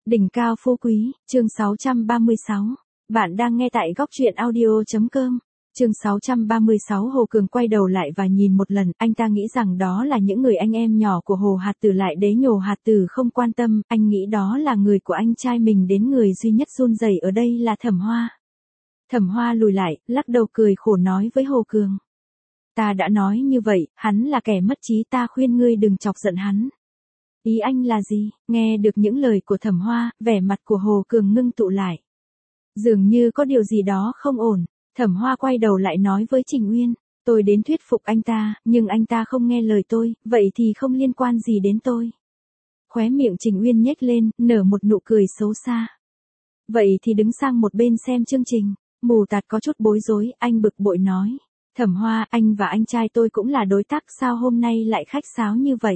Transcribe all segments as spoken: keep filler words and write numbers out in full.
Đỉnh cao phú quý, chương sáu trăm ba mươi sáu. Bạn đang nghe tại góc truyện audio.com. Chương sáu trăm ba mươi sáu. Hồ Cường quay đầu lại và nhìn một lần, anh ta nghĩ rằng đó là những người anh em nhỏ của Hồ Hạt Tử, lại đế nhổ Hạt Tử không quan tâm, anh nghĩ đó là người của anh trai mình, đến người duy nhất run rẩy ở đây là Thẩm Hoa. Thẩm Hoa lùi lại, lắc đầu cười khổ nói với Hồ Cường. Ta đã nói như vậy, hắn là kẻ mất trí, ta khuyên ngươi đừng chọc giận hắn. Ý anh là gì? Nghe được những lời của Thẩm Hoa, vẻ mặt của Hồ Cường ngưng tụ lại. Dường như có điều gì đó không ổn. Thẩm Hoa quay đầu lại nói với Trình Uyên, tôi đến thuyết phục anh ta, nhưng anh ta không nghe lời tôi, vậy thì không liên quan gì đến tôi. Khóe miệng Trình Uyên nhếch lên, nở một nụ cười xấu xa. Vậy thì đứng sang một bên xem chương trình. Mù Tạt có chút bối rối, anh bực bội nói. Thẩm Hoa, anh và anh trai tôi cũng là đối tác, sao hôm nay lại khách sáo như vậy?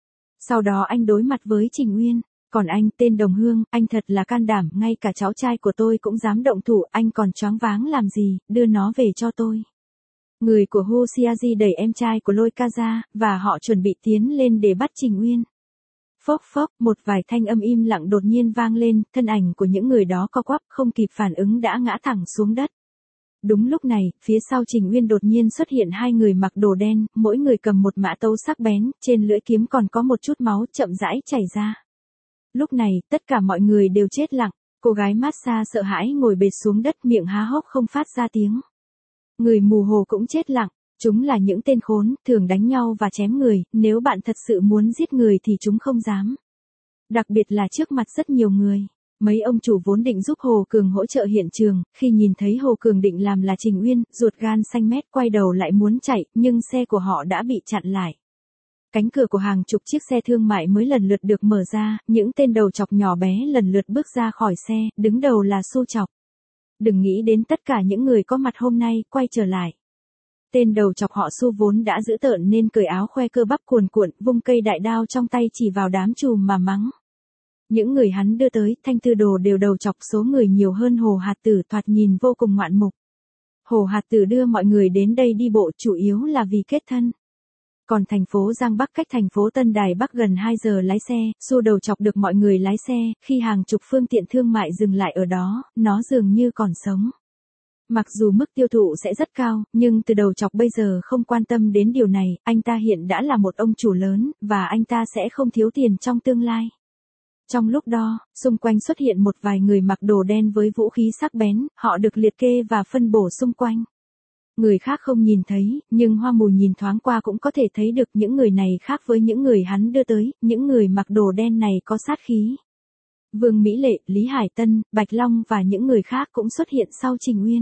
Sau đó anh đối mặt với Trình Uyên. Còn anh, tên Đồng Hương, anh thật là can đảm, ngay cả cháu trai của tôi cũng dám động thủ, anh còn choáng váng làm gì, đưa nó về cho tôi. Người của Hu Xiaji đẩy em trai của Lôi Ca ra, và họ chuẩn bị tiến lên để bắt Trình Uyên. Phốc phốc, một vài thanh âm im lặng đột nhiên vang lên, thân ảnh của những người đó co quắp, không kịp phản ứng đã ngã thẳng xuống đất. Đúng lúc này, phía sau Trình Uyên đột nhiên xuất hiện hai người mặc đồ đen, mỗi người cầm một mã tấu sắc bén, trên lưỡi kiếm còn có một chút máu chậm rãi chảy ra. Lúc này, tất cả mọi người đều chết lặng, cô gái massage sợ hãi ngồi bệt xuống đất, miệng há hốc không phát ra tiếng. Người mù Hồ cũng chết lặng, chúng là những tên khốn, thường đánh nhau và chém người, nếu bạn thật sự muốn giết người thì chúng không dám. Đặc biệt là trước mặt rất nhiều người. Mấy ông chủ vốn định giúp Hồ Cường hỗ trợ hiện trường, khi nhìn thấy Hồ Cường định làm là Trình Uyên, ruột gan xanh mét quay đầu lại muốn chạy, nhưng xe của họ đã bị chặn lại. Cánh cửa của hàng chục chiếc xe thương mại mới lần lượt được mở ra, những tên đầu chọc nhỏ bé lần lượt bước ra khỏi xe, đứng đầu là Su Chọc. Đừng nghĩ đến tất cả những người có mặt hôm nay, quay trở lại. Tên đầu chọc họ Su vốn đã dữ tợn nên cởi áo khoe cơ bắp cuồn cuộn, vung cây đại đao trong tay chỉ vào đám trùm mà mắng. Những người hắn đưa tới, thanh tư đồ đều đầu chọc, số người nhiều hơn Hồ Hạt Tử, thoạt nhìn vô cùng ngoạn mục. Hồ Hạt Tử đưa mọi người đến đây đi bộ chủ yếu là vì kết thân. Còn thành phố Giang Bắc cách thành phố Tân Đài Bắc gần hai giờ lái xe, Su đầu chọc được mọi người lái xe, khi hàng chục phương tiện thương mại dừng lại ở đó, nó dường như còn sống. Mặc dù mức tiêu thụ sẽ rất cao, nhưng từ đầu chọc bây giờ không quan tâm đến điều này, anh ta hiện đã là một ông chủ lớn, và anh ta sẽ không thiếu tiền trong tương lai. Trong lúc đó, xung quanh xuất hiện một vài người mặc đồ đen với vũ khí sắc bén, họ được liệt kê và phân bổ xung quanh. Người khác không nhìn thấy, nhưng Hoa Mù nhìn thoáng qua cũng có thể thấy được những người này khác với những người hắn đưa tới, những người mặc đồ đen này có sát khí. Vương Mỹ Lệ, Lý Hải Tân, Bạch Long và những người khác cũng xuất hiện sau Trình Uyên.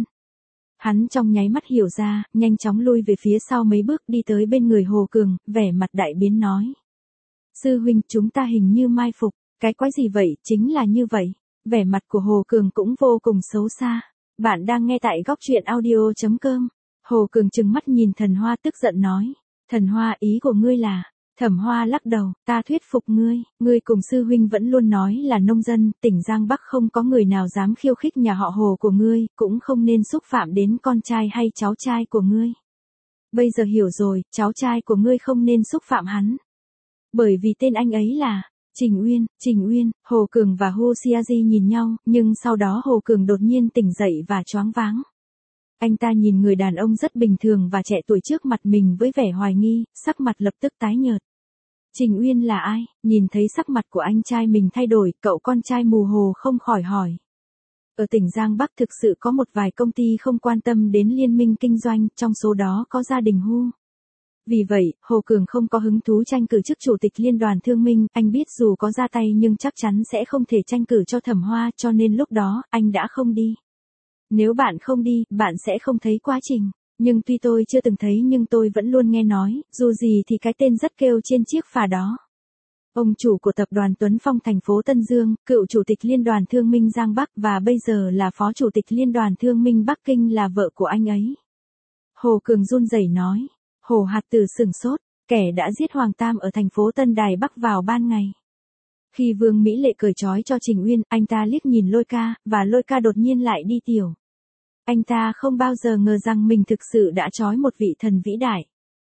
Hắn trong nháy mắt hiểu ra, nhanh chóng lui về phía sau mấy bước đi tới bên người Hồ Cường, vẻ mặt đại biến nói. Sư huynh, chúng ta hình như mai phục. Cái quái gì vậy? Chính là như vậy. Vẻ mặt của Hồ Cường cũng vô cùng xấu xa. Bạn đang nghe tại góc truyện audio.com. Hồ Cường trừng mắt nhìn Thần Hoa tức giận nói. Thần Hoa, ý của ngươi là... Thẩm Hoa lắc đầu, ta thuyết phục ngươi. Ngươi cùng sư huynh vẫn luôn nói là nông dân, tỉnh Giang Bắc không có người nào dám khiêu khích nhà họ Hồ của ngươi, cũng không nên xúc phạm đến con trai hay cháu trai của ngươi. Bây giờ hiểu rồi, cháu trai của ngươi không nên xúc phạm hắn. Bởi vì tên anh ấy là... Trình Uyên, Trình Uyên, Hồ Cường và Hu Xiaji nhìn nhau, nhưng sau đó Hồ Cường đột nhiên tỉnh dậy và choáng váng. Anh ta nhìn người đàn ông rất bình thường và trẻ tuổi trước mặt mình với vẻ hoài nghi, sắc mặt lập tức tái nhợt. Trình Uyên là ai? Nhìn thấy sắc mặt của anh trai mình thay đổi, cậu con trai mù Hồ không khỏi hỏi. Ở tỉnh Giang Bắc thực sự có một vài công ty không quan tâm đến liên minh kinh doanh, trong số đó có gia đình Hu. Vì vậy, Hồ Cường không có hứng thú tranh cử chức chủ tịch Liên đoàn Thương minh, anh biết dù có ra tay nhưng chắc chắn sẽ không thể tranh cử cho Thẩm Hoa, cho nên lúc đó, anh đã không đi. Nếu bạn không đi, bạn sẽ không thấy quá trình. Nhưng tuy tôi chưa từng thấy nhưng tôi vẫn luôn nghe nói, dù gì thì cái tên rất kêu trên chiếc phà đó. Ông chủ của tập đoàn Tuấn Phong thành phố Tân Dương, cựu chủ tịch Liên đoàn Thương minh Giang Bắc và bây giờ là phó chủ tịch Liên đoàn Thương minh Bắc Kinh là vợ của anh ấy. Hồ Cường run rẩy nói. Hồ Hạt Tử sửng sốt, kẻ đã giết Hoàng Tam ở thành phố Tân Đài Bắc vào ban ngày. Khi Vương Mỹ Lệ cởi trói cho Trình Uyên, anh ta liếc nhìn Lôi Ca, và Lôi Ca đột nhiên lại đi tiểu. Anh ta không bao giờ ngờ rằng mình thực sự đã trói một vị thần vĩ đại.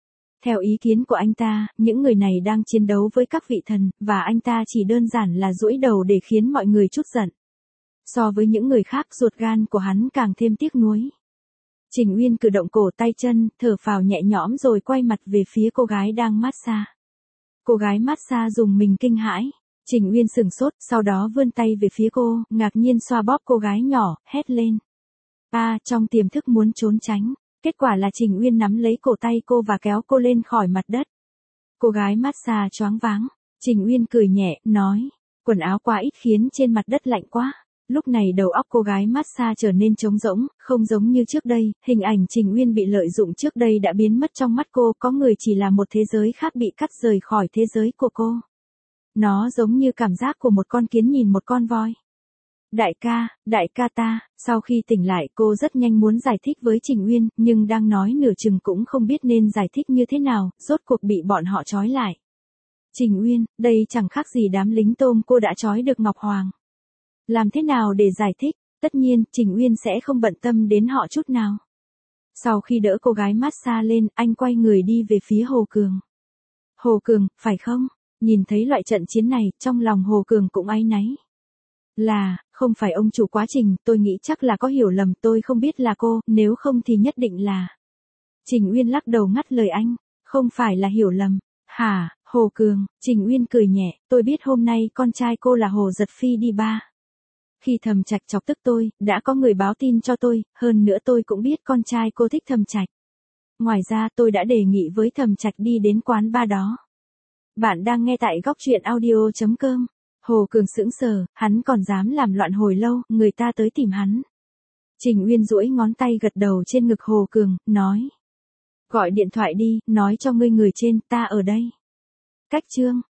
Theo ý kiến của anh ta, những người này đang chiến đấu với các vị thần, và anh ta chỉ đơn giản là duỗi đầu để khiến mọi người chút giận. So với những người khác, ruột gan của hắn càng thêm tiếc nuối. Trình Uyên cử động cổ tay chân, thở phào nhẹ nhõm rồi quay mặt về phía cô gái đang massage. Cô gái massage dùng mình kinh hãi. Trình Uyên sừng sốt, sau đó vươn tay về phía cô, ngạc nhiên xoa bóp cô gái nhỏ, hét lên. A, trong tiềm thức muốn trốn tránh. Kết quả là Trình Uyên nắm lấy cổ tay cô và kéo cô lên khỏi mặt đất. Cô gái massage choáng váng. Trình Uyên cười nhẹ, nói. Quần áo quá ít khiến trên mặt đất lạnh quá. Lúc này đầu óc cô gái massage trở nên trống rỗng, không giống như trước đây, hình ảnh Trình Uyên bị lợi dụng trước đây đã biến mất trong mắt cô, có người chỉ là một thế giới khác bị cắt rời khỏi thế giới của cô. Nó giống như cảm giác của một con kiến nhìn một con voi. Đại ca, đại ca ta, sau khi tỉnh lại cô rất nhanh muốn giải thích với Trình Uyên, nhưng đang nói nửa chừng cũng không biết nên giải thích như thế nào, rốt cuộc bị bọn họ trói lại. Trình Uyên, đây chẳng khác gì đám lính tôm cô đã trói được Ngọc Hoàng. Làm thế nào để giải thích, tất nhiên, Trình Uyên sẽ không bận tâm đến họ chút nào. Sau khi đỡ cô gái massage lên, anh quay người đi về phía Hồ Cường. Hồ Cường, phải không? Nhìn thấy loại trận chiến này, trong lòng Hồ Cường cũng áy náy. Là, không phải ông chủ quá Trình, tôi nghĩ chắc là có hiểu lầm, tôi không biết là cô, nếu không thì nhất định là. Trình Uyên lắc đầu ngắt lời anh, không phải là hiểu lầm. Hả, Hồ Cường, Trình Uyên cười nhẹ, tôi biết hôm nay con trai cô là Hồ Giật Phi đi ba. Khi Thẩm Trạch chọc tức tôi, đã có người báo tin cho tôi, hơn nữa tôi cũng biết con trai cô thích Thẩm Trạch. Ngoài ra tôi đã đề nghị với Thẩm Trạch đi đến quán bar đó. Bạn đang nghe tại góc truyện audio chấm com. Hồ Cường sững sờ, hắn còn dám làm loạn hồi lâu, người ta tới tìm hắn. Trình Uyên duỗi ngón tay gật đầu trên ngực Hồ Cường, nói. Gọi điện thoại đi, nói cho ngươi người trên, ta ở đây. Cách chương.